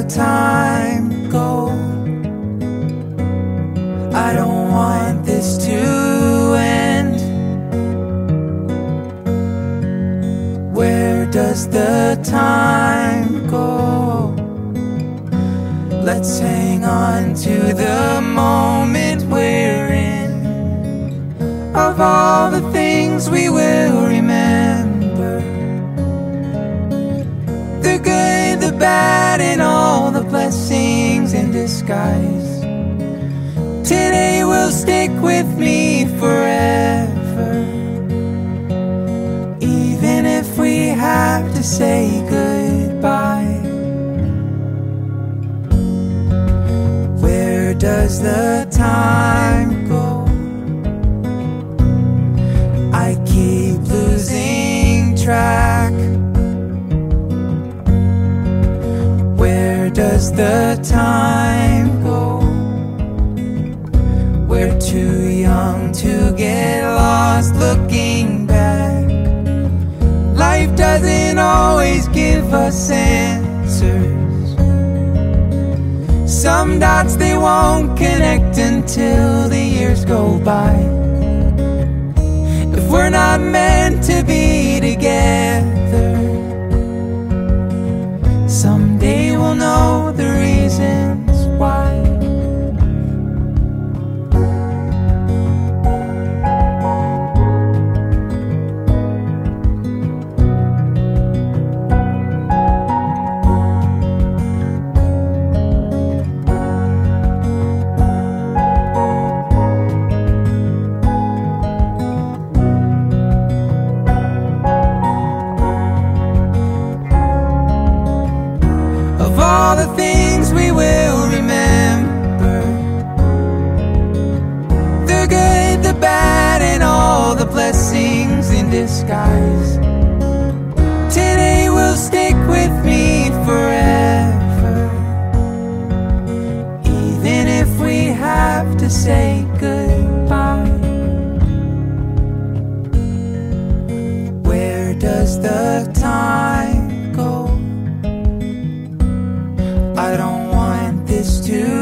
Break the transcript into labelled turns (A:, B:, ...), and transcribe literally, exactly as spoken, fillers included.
A: the time go? I don't want this to end. Where does the time go? Let's hang on to the moment we're in. Of all the things we will remember, the good, the bad, and all the blessings in disguise. Today will stick with me forever, even if we have to say goodbye. Where does the time go? I keep losing track. Where does the time go? We're too young to get lost looking back. Life doesn't always give us answers. Some dots they won't connect until the years go by. If we're not meant to be together, someday we'll know the reasons why. All the things we will remember, the good, the bad, and all the blessings in disguise. Today will stick with me forever, even if we have to say goodbye. Where does the time go? I don't want this to